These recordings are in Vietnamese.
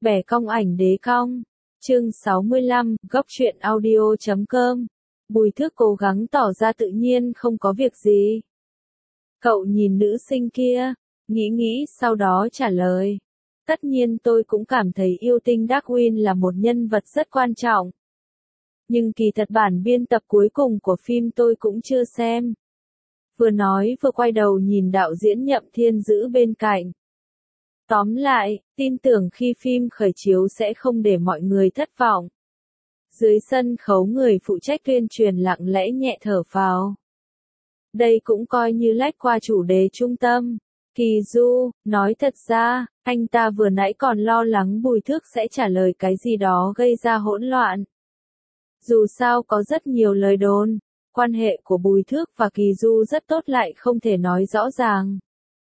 Bẻ cong ảnh đế cong. Chương 65, góc truyện audio.com. Bùi Thước cố gắng tỏ ra tự nhiên không có việc gì. Cậu nhìn nữ sinh kia, nghĩ sau đó trả lời. Tất nhiên tôi cũng cảm thấy yêu tinh Darwin là một nhân vật rất quan trọng. Nhưng kỳ thật bản biên tập cuối cùng của phim tôi cũng chưa xem. Vừa nói vừa quay đầu nhìn đạo diễn Nhậm Thiên Dữ bên cạnh. Tóm lại, tin tưởng khi phim khởi chiếu sẽ không để mọi người thất vọng. Dưới sân khấu người phụ trách tuyên truyền lặng lẽ nhẹ thở phào. Đây cũng coi như lách qua chủ đề trung tâm. Kỳ Du, nói thật ra, anh ta vừa nãy còn lo lắng Bùi Thước sẽ trả lời cái gì đó gây ra hỗn loạn. Dù sao có rất nhiều lời đồn, quan hệ của Bùi Thước và Kỳ Du rất tốt lại không thể nói rõ ràng.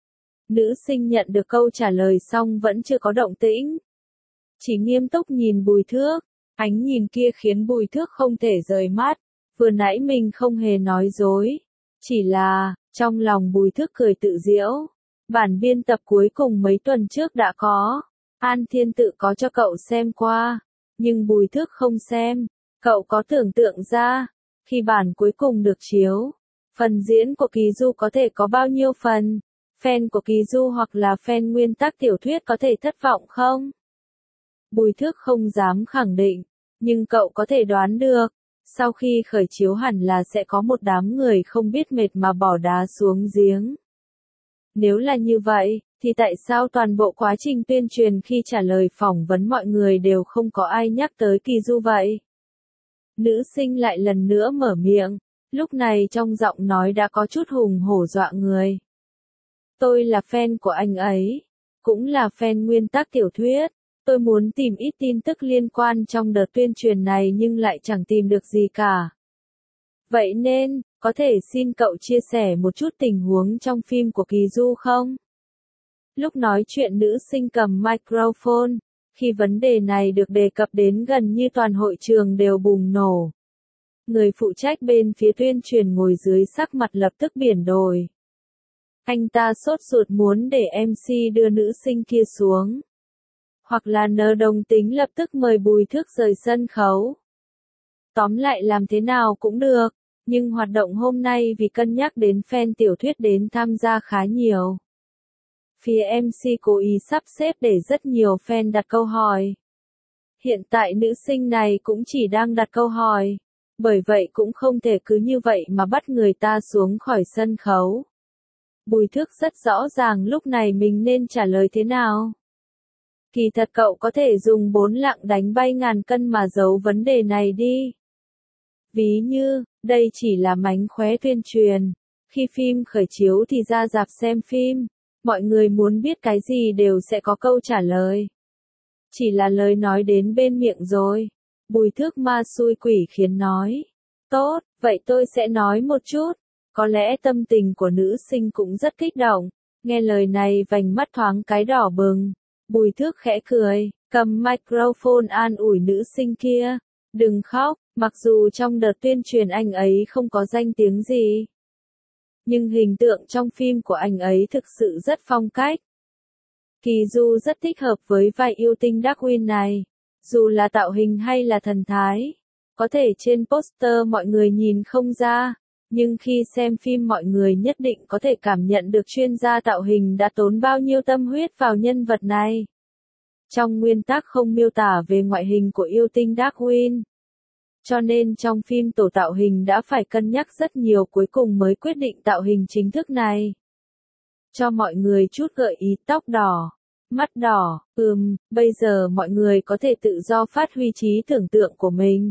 Nữ sinh nhận được câu trả lời xong vẫn chưa có động tĩnh. Chỉ nghiêm túc nhìn Bùi Thước, ánh nhìn kia khiến Bùi Thước không thể rời mắt, vừa nãy mình không hề nói dối. Chỉ là, trong lòng Bùi Thước cười tự giễu. Bản biên tập cuối cùng mấy tuần trước đã có. An Thiên Tự có cho cậu xem qua. Nhưng Bùi Thước không xem. Cậu có tưởng tượng ra, khi bản cuối cùng được chiếu, phần diễn của Kỳ Du có thể có bao nhiêu phần? Fan của Kỳ Du hoặc là fan nguyên tác tiểu thuyết có thể thất vọng không? Bùi Thước không dám khẳng định, nhưng cậu có thể đoán được, sau khi khởi chiếu hẳn là sẽ có một đám người không biết mệt mà bỏ đá xuống giếng. Nếu là như vậy, thì tại sao toàn bộ quá trình tuyên truyền khi trả lời phỏng vấn mọi người đều không có ai nhắc tới Kỳ Du vậy? Nữ sinh lại lần nữa mở miệng, lúc này trong giọng nói đã có chút hùng hổ dọa người. Tôi là fan của anh ấy, cũng là fan nguyên tác tiểu thuyết. Tôi muốn tìm ít tin tức liên quan trong đợt tuyên truyền này nhưng lại chẳng tìm được gì cả. Vậy nên, có thể xin cậu chia sẻ một chút tình huống trong phim của Kỳ Du không? Lúc nói chuyện nữ sinh cầm microphone, khi vấn đề này được đề cập đến gần như toàn hội trường đều bùng nổ. Người phụ trách bên phía tuyên truyền ngồi dưới sắc mặt lập tức biển đổi. Anh ta sốt ruột muốn để MC đưa nữ sinh kia xuống. Hoặc là nờ đồng tính lập tức mời Bùi Thước rời sân khấu. Tóm lại làm thế nào cũng được, nhưng hoạt động hôm nay vì cân nhắc đến fan tiểu thuyết đến tham gia khá nhiều. Phía MC cố ý sắp xếp để rất nhiều fan đặt câu hỏi. Hiện tại nữ sinh này cũng chỉ đang đặt câu hỏi, bởi vậy cũng không thể cứ như vậy mà bắt người ta xuống khỏi sân khấu. Bùi Thước rất rõ ràng lúc này mình nên trả lời thế nào. Kỳ thật cậu có thể dùng 4 lạng đánh bay ngàn cân mà giấu vấn đề này đi. Ví như, đây chỉ là mánh khóe tuyên truyền. Khi phim khởi chiếu thì ra rạp xem phim. Mọi người muốn biết cái gì đều sẽ có câu trả lời. Chỉ là lời nói đến bên miệng rồi. Bùi Thước ma xui quỷ khiến nói. Tốt, vậy tôi sẽ nói một chút. Có lẽ tâm tình của nữ sinh cũng rất kích động. Nghe lời này vành mắt thoáng cái đỏ bừng. Bùi Thước khẽ cười, cầm microphone an ủi nữ sinh kia. Đừng khóc, mặc dù trong đợt tuyên truyền anh ấy không có danh tiếng gì. Nhưng hình tượng trong phim của anh ấy thực sự rất phong cách. Kỳ Du rất thích hợp với vai yêu tinh Darwin này. Dù là tạo hình hay là thần thái. Có thể trên poster mọi người nhìn không ra. Nhưng khi xem phim mọi người nhất định có thể cảm nhận được chuyên gia tạo hình đã tốn bao nhiêu tâm huyết vào nhân vật này. Trong nguyên tác không miêu tả về ngoại hình của yêu tinh Darwin. Cho nên trong phim tổ tạo hình đã phải cân nhắc rất nhiều cuối cùng mới quyết định tạo hình chính thức này. Cho mọi người chút gợi ý tóc đỏ, mắt đỏ, bây giờ mọi người có thể tự do phát huy trí tưởng tượng của mình.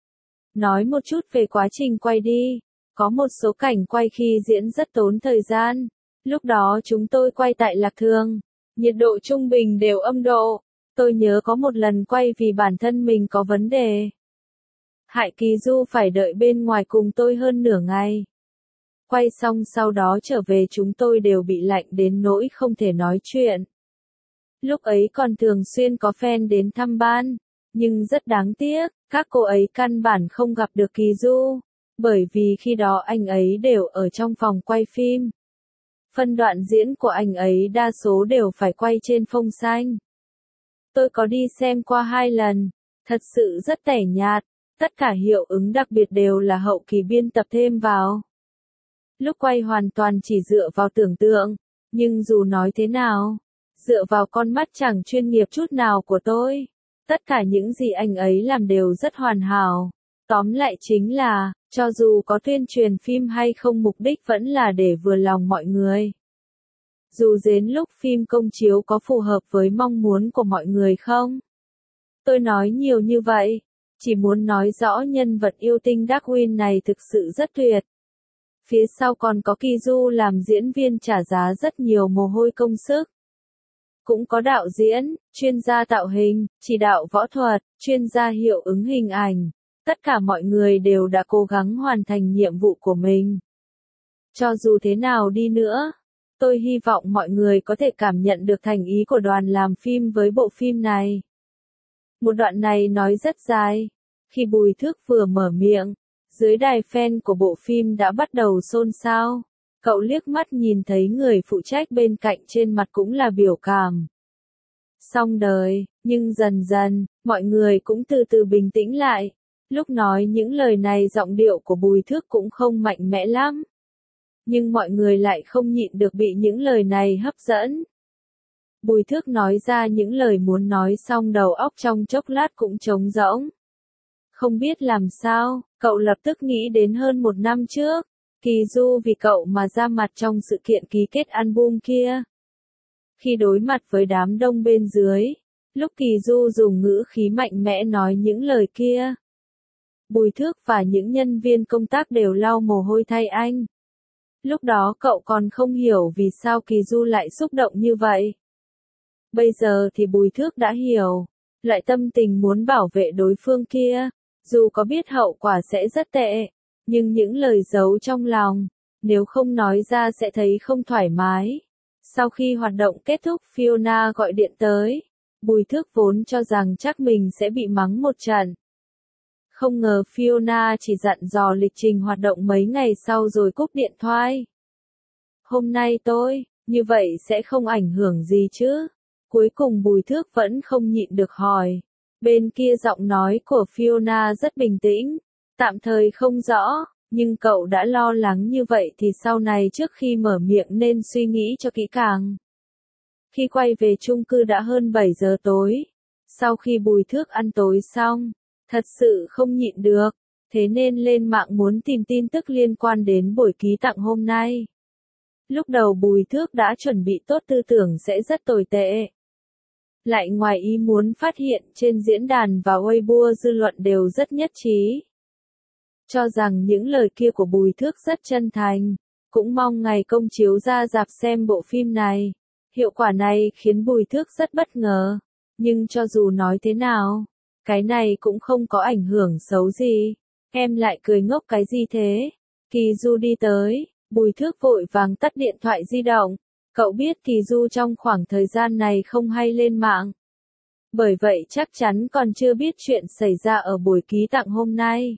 Nói một chút về quá trình quay đi. Có một số cảnh quay khi diễn rất tốn thời gian. Lúc đó chúng tôi quay tại Lạc Thường. Nhiệt độ trung bình đều âm độ. Tôi nhớ có một lần quay vì bản thân mình có vấn đề. Hại Kỳ Du phải đợi bên ngoài cùng tôi hơn nửa ngày. Quay xong sau đó trở về chúng tôi đều bị lạnh đến nỗi không thể nói chuyện. Lúc ấy còn thường xuyên có fan đến thăm ban. Nhưng rất đáng tiếc, các cô ấy căn bản không gặp được Kỳ Du. Bởi vì khi đó anh ấy đều ở trong phòng quay phim. Phân đoạn diễn của anh ấy đa số đều phải quay trên phông xanh. Tôi có đi xem qua 2 lần, thật sự rất tẻ nhạt, tất cả hiệu ứng đặc biệt đều là hậu kỳ biên tập thêm vào. Lúc quay hoàn toàn chỉ dựa vào tưởng tượng, nhưng dù nói thế nào, dựa vào con mắt chẳng chuyên nghiệp chút nào của tôi, tất cả những gì anh ấy làm đều rất hoàn hảo. Tóm lại chính là, cho dù có tuyên truyền phim hay không mục đích vẫn là để vừa lòng mọi người. Dù đến lúc phim công chiếu có phù hợp với mong muốn của mọi người không? Tôi nói nhiều như vậy, chỉ muốn nói rõ nhân vật yêu tinh Darkwing này thực sự rất tuyệt. Phía sau còn có Kỳ Du làm diễn viên trả giá rất nhiều mồ hôi công sức. Cũng có đạo diễn, chuyên gia tạo hình, chỉ đạo võ thuật, chuyên gia hiệu ứng hình ảnh. Tất cả mọi người đều đã cố gắng hoàn thành nhiệm vụ của mình. Cho dù thế nào đi nữa, tôi hy vọng mọi người có thể cảm nhận được thành ý của đoàn làm phim với bộ phim này. Một đoạn này nói rất dài. Khi Bùi Thước vừa mở miệng, dưới đài fan của bộ phim đã bắt đầu xôn xao. Cậu liếc mắt nhìn thấy người phụ trách bên cạnh trên mặt cũng là biểu cảm. Xong đời, nhưng dần dần, mọi người cũng từ từ bình tĩnh lại. Lúc nói những lời này giọng điệu của Bùi Thước cũng không mạnh mẽ lắm. Nhưng mọi người lại không nhịn được bị những lời này hấp dẫn. Bùi Thước nói ra những lời muốn nói xong đầu óc trong chốc lát cũng trống rỗng. Không biết làm sao, cậu lập tức nghĩ đến hơn 1 năm trước, Kỳ Du vì cậu mà ra mặt trong sự kiện ký kết album kia. Khi đối mặt với đám đông bên dưới, lúc Kỳ Du dùng ngữ khí mạnh mẽ nói những lời kia, Bùi Thước và những nhân viên công tác đều lau mồ hôi thay anh. Lúc đó cậu còn không hiểu vì sao Kỳ Du lại xúc động như vậy. Bây giờ thì Bùi Thước đã hiểu, loại tâm tình muốn bảo vệ đối phương kia, dù có biết hậu quả sẽ rất tệ, nhưng những lời giấu trong lòng, nếu không nói ra sẽ thấy không thoải mái. Sau khi hoạt động kết thúc Fiona gọi điện tới, Bùi Thước vốn cho rằng chắc mình sẽ bị mắng một trận. Không ngờ Fiona chỉ dặn dò lịch trình hoạt động mấy ngày sau rồi cúp điện thoại. Hôm nay tôi, như vậy sẽ không ảnh hưởng gì chứ? Cuối cùng Bùi Thước vẫn không nhịn được hỏi. Bên kia giọng nói của Fiona rất bình tĩnh, tạm thời không rõ, nhưng cậu đã lo lắng như vậy thì sau này trước khi mở miệng nên suy nghĩ cho kỹ càng. Khi quay về chung cư đã hơn 7 giờ tối. Sau khi Bùi Thước ăn tối xong, thật sự không nhịn được, thế nên lên mạng muốn tìm tin tức liên quan đến buổi ký tặng hôm nay. Lúc đầu Bùi Thước đã chuẩn bị tốt tư tưởng sẽ rất tồi tệ. Lại ngoài ý muốn phát hiện trên diễn đàn và Weibo dư luận đều rất nhất trí. Cho rằng những lời kia của Bùi Thước rất chân thành, cũng mong ngày công chiếu ra rạp xem bộ phim này. Hiệu quả này khiến Bùi Thước rất bất ngờ, nhưng cho dù nói thế nào, cái này cũng không có ảnh hưởng xấu gì. Em lại cười ngốc cái gì thế? Kỳ Du đi tới, Bùi Thước vội vàng tắt điện thoại di động. Cậu biết Kỳ Du trong khoảng thời gian này không hay lên mạng. Bởi vậy chắc chắn còn chưa biết chuyện xảy ra ở buổi ký tặng hôm nay.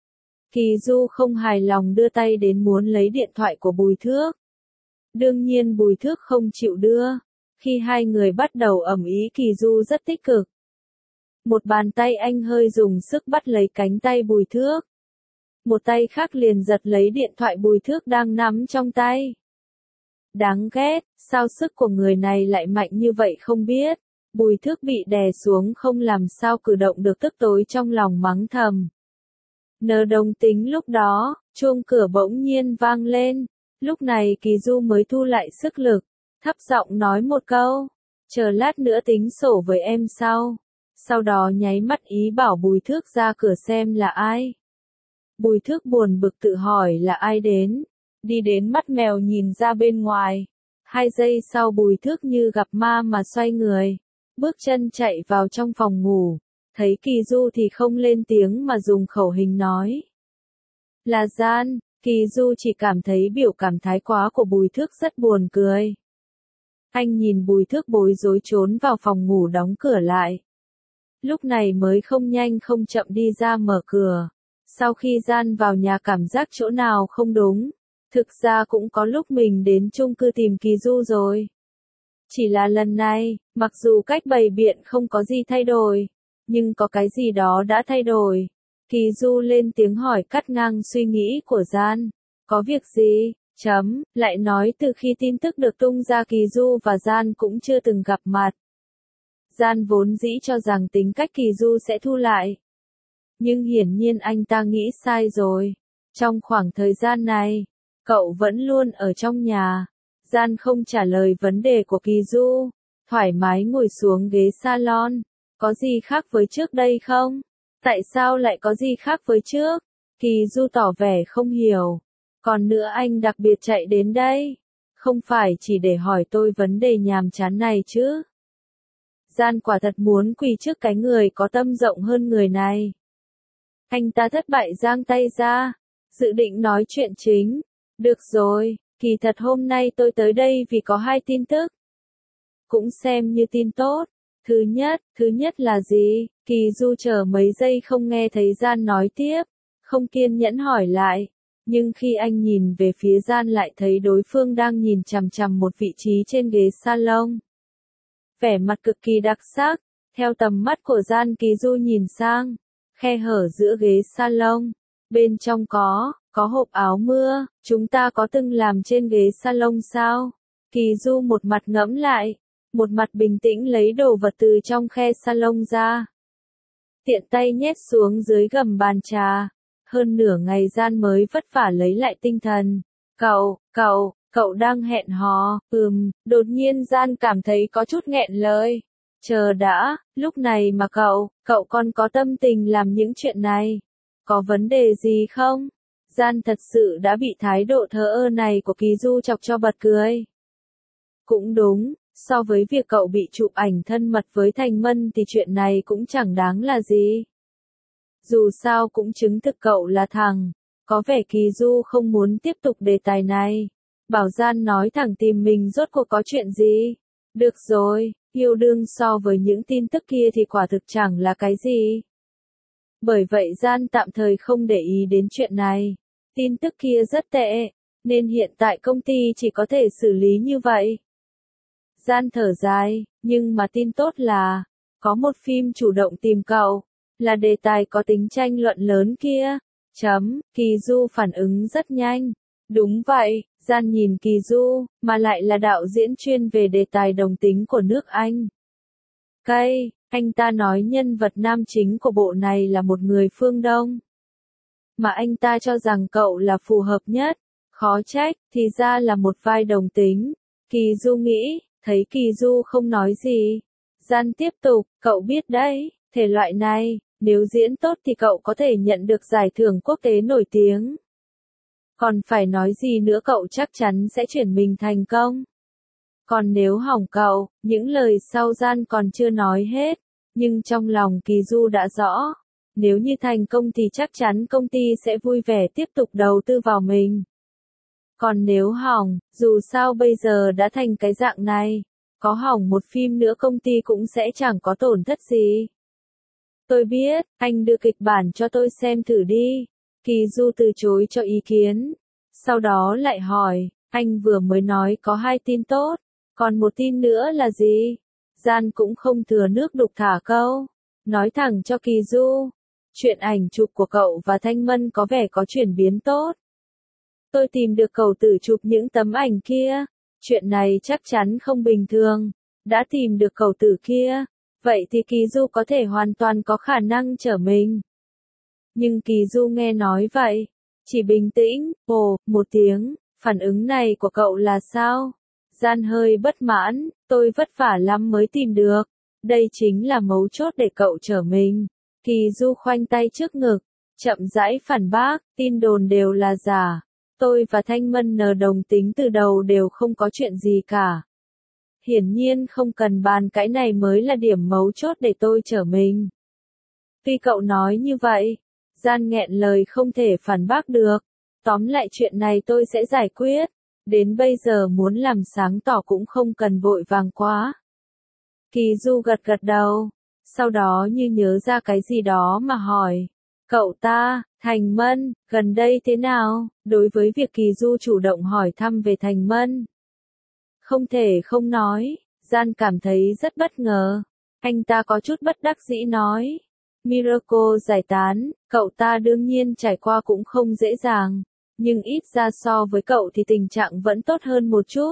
Kỳ Du không hài lòng đưa tay đến muốn lấy điện thoại của Bùi Thước. Đương nhiên Bùi Thước không chịu đưa. Khi hai người bắt đầu ầm ĩ Kỳ Du rất tích cực. Một bàn tay anh hơi dùng sức bắt lấy cánh tay Bùi Thước. Một tay khác liền giật lấy điện thoại Bùi Thước đang nắm trong tay. Đáng ghét, sao sức của người này lại mạnh như vậy không biết. Bùi Thước bị đè xuống không làm sao cử động được tức tối trong lòng mắng thầm. Nờ đồng tính lúc đó, chuông cửa bỗng nhiên vang lên. Lúc này Kỳ Du mới thu lại sức lực, thấp giọng nói một câu. Chờ lát nữa tính sổ với em sau. Sau đó nháy mắt ý bảo Bùi Thước ra cửa xem là ai. Bùi Thước buồn bực tự hỏi là ai đến. Đi đến mắt mèo nhìn ra bên ngoài. 2 giây sau Bùi Thước như gặp ma mà xoay người. Bước chân chạy vào trong phòng ngủ. Thấy Kỳ Du thì không lên tiếng mà dùng khẩu hình nói. Là gian, Kỳ Du chỉ cảm thấy biểu cảm thái quá của Bùi Thước rất buồn cười. Anh nhìn Bùi Thước bối rối trốn vào phòng ngủ đóng cửa lại. Lúc này mới không nhanh không chậm đi ra mở cửa. Sau khi gian vào nhà cảm giác chỗ nào không đúng. Thực ra cũng có lúc mình đến chung cư tìm Kỳ Du rồi. Chỉ là lần này, mặc dù cách bày biện không có gì thay đổi, nhưng có cái gì đó đã thay đổi. Kỳ Du lên tiếng hỏi cắt ngang suy nghĩ của Gian. Có việc gì? Lại nói từ khi tin tức được tung ra Kỳ Du và Gian cũng chưa từng gặp mặt. Gian vốn dĩ cho rằng tính cách Kỳ Du sẽ thu lại. Nhưng hiển nhiên anh ta nghĩ sai rồi. Trong khoảng thời gian này, cậu vẫn luôn ở trong nhà. Gian không trả lời vấn đề của Kỳ Du, thoải mái ngồi xuống ghế salon. Có gì khác với trước đây không? Tại sao lại có gì khác với trước? Kỳ Du tỏ vẻ không hiểu. Còn nữa anh đặc biệt chạy đến đây. Không phải chỉ để hỏi tôi vấn đề nhàm chán này chứ. Gian quả thật muốn quỳ trước cái người có tâm rộng hơn người này. Anh ta thất bại giang tay ra, dự định nói chuyện chính. Được rồi, kỳ thật hôm nay tôi tới đây vì có 2 tin tức. Cũng xem như tin tốt. Thứ nhất là gì? Kỳ Du chờ mấy giây không nghe thấy Gian nói tiếp, không kiên nhẫn hỏi lại. Nhưng khi anh nhìn về phía Gian lại thấy đối phương đang nhìn chằm chằm một vị trí trên ghế salon. Vẻ mặt cực kỳ đặc sắc, theo tầm mắt của Gian Kỳ Du nhìn sang, khe hở giữa ghế salon, bên trong có hộp áo mưa, chúng ta có từng làm trên ghế salon sao? Kỳ Du một mặt ngẫm lại, một mặt bình tĩnh lấy đồ vật từ trong khe salon ra. Tiện tay nhét xuống dưới gầm bàn trà, hơn nửa ngày Gian mới vất vả lấy lại tinh thần. Cậu đang hẹn hò, đột nhiên Gian cảm thấy có chút nghẹn lời. Chờ đã, lúc này mà cậu còn có tâm tình làm những chuyện này. Có vấn đề gì không? Gian thật sự đã bị thái độ thờ ơ này của Kỳ Du chọc cho bật cười. Cũng đúng, so với việc cậu bị chụp ảnh thân mật với Thành Mân thì chuyện này cũng chẳng đáng là gì. Dù sao cũng chứng thực cậu là thằng. Có vẻ Kỳ Du không muốn tiếp tục đề tài này. Bảo Gian nói thẳng tìm mình rốt cuộc có chuyện gì. Được rồi, yêu đương so với những tin tức kia thì quả thực chẳng là cái gì. Bởi vậy Gian tạm thời không để ý đến chuyện này. Tin tức kia rất tệ, nên hiện tại công ty chỉ có thể xử lý như vậy. Gian thở dài, nhưng mà tin tốt là, có một phim chủ động tìm cậu, là đề tài có tính tranh luận lớn kia. Kỳ Du phản ứng rất nhanh. Đúng vậy, Gian nhìn Kỳ Du, mà lại là đạo diễn chuyên về đề tài đồng tính của nước Anh. Anh ta nói nhân vật nam chính của bộ này là một người phương Đông. Mà anh ta cho rằng cậu là phù hợp nhất. Khó trách, thì ra là một vai đồng tính. Kỳ Du nghĩ, thấy Kỳ Du không nói gì. Gian tiếp tục, cậu biết đấy, thể loại này, nếu diễn tốt thì cậu có thể nhận được giải thưởng quốc tế nổi tiếng. Còn phải nói gì nữa cậu chắc chắn sẽ chuyển mình thành công. Còn nếu hỏng cậu, những lời sau Gian còn chưa nói hết, nhưng trong lòng Kỳ Du đã rõ. Nếu như thành công thì chắc chắn công ty sẽ vui vẻ tiếp tục đầu tư vào mình. Còn nếu hỏng, dù sao bây giờ đã thành cái dạng này, có hỏng một phim nữa công ty cũng sẽ chẳng có tổn thất gì. Tôi biết, anh đưa kịch bản cho tôi xem thử đi. Kỳ Du từ chối cho ý kiến. Sau đó lại hỏi, anh vừa mới nói có 2 tin tốt, còn một tin nữa là gì? Gian cũng không thừa nước đục thả câu. Nói thẳng cho Kỳ Du. Chuyện ảnh chụp của cậu và Thanh Mân có vẻ có chuyển biến tốt. Tôi tìm được cậu tử chụp những tấm ảnh kia. Chuyện này chắc chắn không bình thường. Đã tìm được cậu tử kia. Vậy thì Kỳ Du có thể hoàn toàn có khả năng trở mình. Nhưng Kỳ Du nghe nói vậy, chỉ bình tĩnh, một tiếng, phản ứng này của cậu là sao? Gian hơi bất mãn, tôi vất vả lắm mới tìm được. Đây chính là mấu chốt để cậu trở mình. Kỳ Du khoanh tay trước ngực, chậm rãi phản bác, tin đồn đều là giả. Tôi và Thanh Mân đồng tính từ đầu đều không có chuyện gì cả. Hiển nhiên không cần bàn cái này mới là điểm mấu chốt để tôi trở mình. Tuy cậu nói như vậy, Gian nghẹn lời không thể phản bác được. Tóm lại chuyện này tôi sẽ giải quyết. Đến bây giờ muốn làm sáng tỏ cũng không cần vội vàng quá. Kỳ Du gật gật đầu. Sau đó như nhớ ra cái gì đó mà hỏi. Cậu ta, Thành Mân, gần đây thế nào? Đối với việc Kỳ Du chủ động hỏi thăm về Thành Mân. Không thể không nói, Gian cảm thấy rất bất ngờ. Anh ta có chút bất đắc dĩ nói. Miracle giải tán, cậu ta đương nhiên trải qua cũng không dễ dàng. Nhưng ít ra so với cậu thì tình trạng vẫn tốt hơn một chút.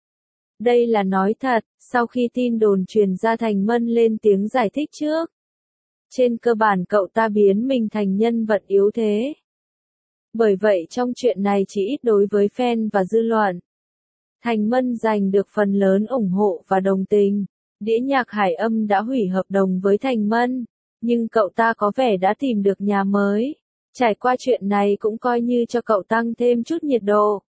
Đây là nói thật, sau khi tin đồn truyền ra Thành Mân lên tiếng giải thích trước. Trên cơ bản cậu ta biến mình thành nhân vật yếu thế. Bởi vậy trong chuyện này chỉ ít đối với fan và dư luận. Thành Mân giành được phần lớn ủng hộ và đồng tình. Đĩa nhạc Hải Âm đã hủy hợp đồng với Thành Mân, nhưng cậu ta có vẻ đã tìm được nhà mới. Trải qua chuyện này cũng coi như cho cậu tăng thêm chút nhiệt độ.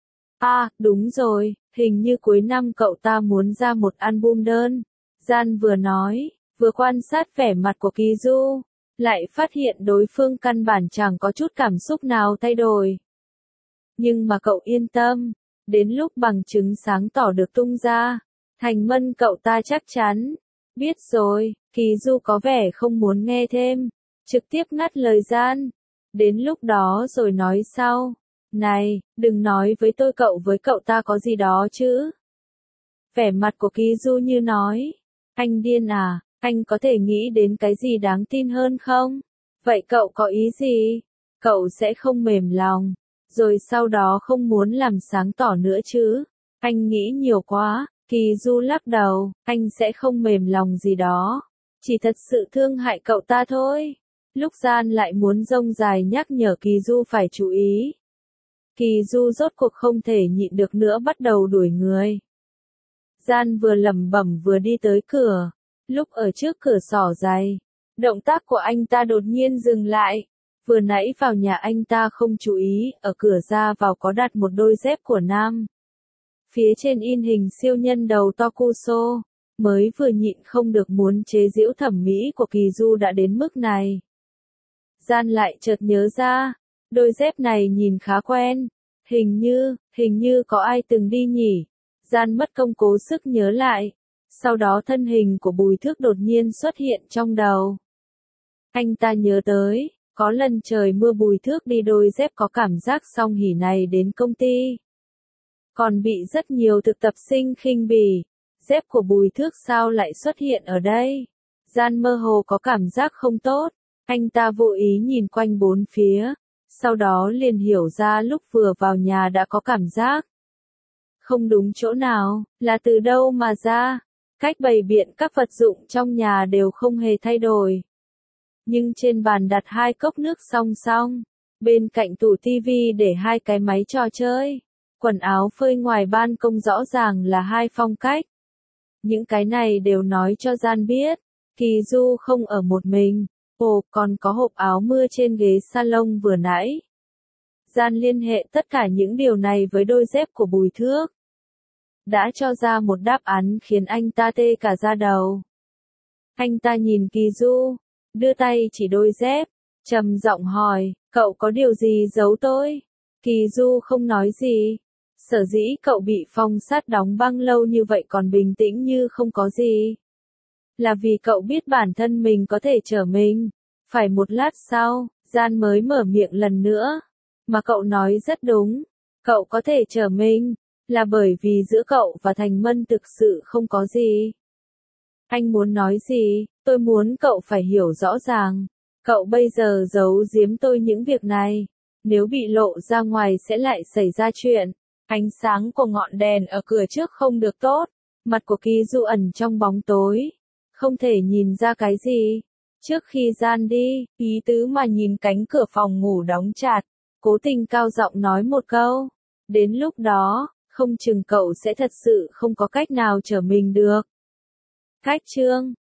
À, đúng rồi, hình như cuối năm cậu ta muốn ra một album đơn. Gian vừa nói, vừa quan sát vẻ mặt của Kỳ Du, lại phát hiện đối phương căn bản chẳng có chút cảm xúc nào thay đổi. Nhưng mà cậu yên tâm, đến lúc bằng chứng sáng tỏ được tung ra, Thành Mân cậu ta chắc chắn. Biết rồi, Kỳ Du có vẻ không muốn nghe thêm, trực tiếp ngắt lời Gian. Đến lúc đó rồi nói sau. Này, đừng nói với tôi cậu với cậu ta có gì đó chứ. Vẻ mặt của Kỳ Du như nói. Anh điên à, anh có thể nghĩ đến cái gì đáng tin hơn không? Vậy cậu có ý gì? Cậu sẽ không mềm lòng, rồi sau đó không muốn làm sáng tỏ nữa chứ? Anh nghĩ nhiều quá. Kỳ Du lắc đầu, anh sẽ không mềm lòng gì đó. Chỉ thật sự thương hại cậu ta thôi. Lúc Gian lại muốn rông dài nhắc nhở Kỳ Du phải chú ý. Kỳ Du rốt cuộc không thể nhịn được nữa bắt đầu đuổi người. Gian vừa lẩm bẩm vừa đi tới cửa. Lúc ở trước cửa xỏ giày, động tác của anh ta đột nhiên dừng lại. Vừa nãy vào nhà anh ta không chú ý, ở cửa ra vào có đặt một đôi dép của nam. Phía trên in hình siêu nhân đầu Tokuso, mới vừa nhịn không được muốn chế giễu thẩm mỹ của Kỳ Du đã đến mức này. Gian lại chợt nhớ ra, đôi dép này nhìn khá quen, hình như có ai từng đi nhỉ. Gian mất công cố sức nhớ lại, sau đó thân hình của Bùi Thước đột nhiên xuất hiện trong đầu. Anh ta nhớ tới, có lần trời mưa Bùi Thước đi đôi dép có cảm giác song hỉ này đến công ty. Còn bị rất nhiều thực tập sinh khinh bỉ, dép của Bùi Thước sao lại xuất hiện ở đây? Gian mơ hồ có cảm giác không tốt, anh ta vô ý nhìn quanh bốn phía, sau đó liền hiểu ra lúc vừa vào nhà đã có cảm giác không đúng chỗ nào, là từ đâu mà ra. Cách bày biện các vật dụng trong nhà đều không hề thay đổi. Nhưng trên bàn đặt hai cốc nước song song, bên cạnh tủ tivi để hai cái máy trò chơi. Quần áo phơi ngoài ban công rõ ràng là hai phong cách. Những cái này đều nói cho Gian biết, Kỳ Du không ở một mình. Ồ, còn có hộp áo mưa trên ghế salon vừa nãy. Gian liên hệ tất cả những điều này với đôi dép của Bùi Thước. Đã cho ra một đáp án khiến anh ta tê cả da đầu. Anh ta nhìn Kỳ Du, đưa tay chỉ đôi dép, trầm giọng hỏi, cậu có điều gì giấu tôi? Kỳ Du không nói gì. Sở dĩ cậu bị phong sát đóng băng lâu như vậy còn bình tĩnh như không có gì. Là vì cậu biết bản thân mình có thể trở mình. Phải một lát sau, Gian mới mở miệng lần nữa. Mà cậu nói rất đúng. Cậu có thể trở mình. Là bởi vì giữa cậu và Thành Mân thực sự không có gì. Anh muốn nói gì? Tôi muốn cậu phải hiểu rõ ràng. Cậu bây giờ giấu giếm tôi những việc này. Nếu bị lộ ra ngoài sẽ lại xảy ra chuyện. Ánh sáng của ngọn đèn ở cửa trước không được tốt. Mặt của Kỳ Du ẩn trong bóng tối. Không thể nhìn ra cái gì. Trước khi Gian đi, ý tứ mà nhìn cánh cửa phòng ngủ đóng chặt. Cố tình cao giọng nói một câu. Đến lúc đó, không chừng cậu sẽ thật sự không có cách nào trở mình được. Cách chương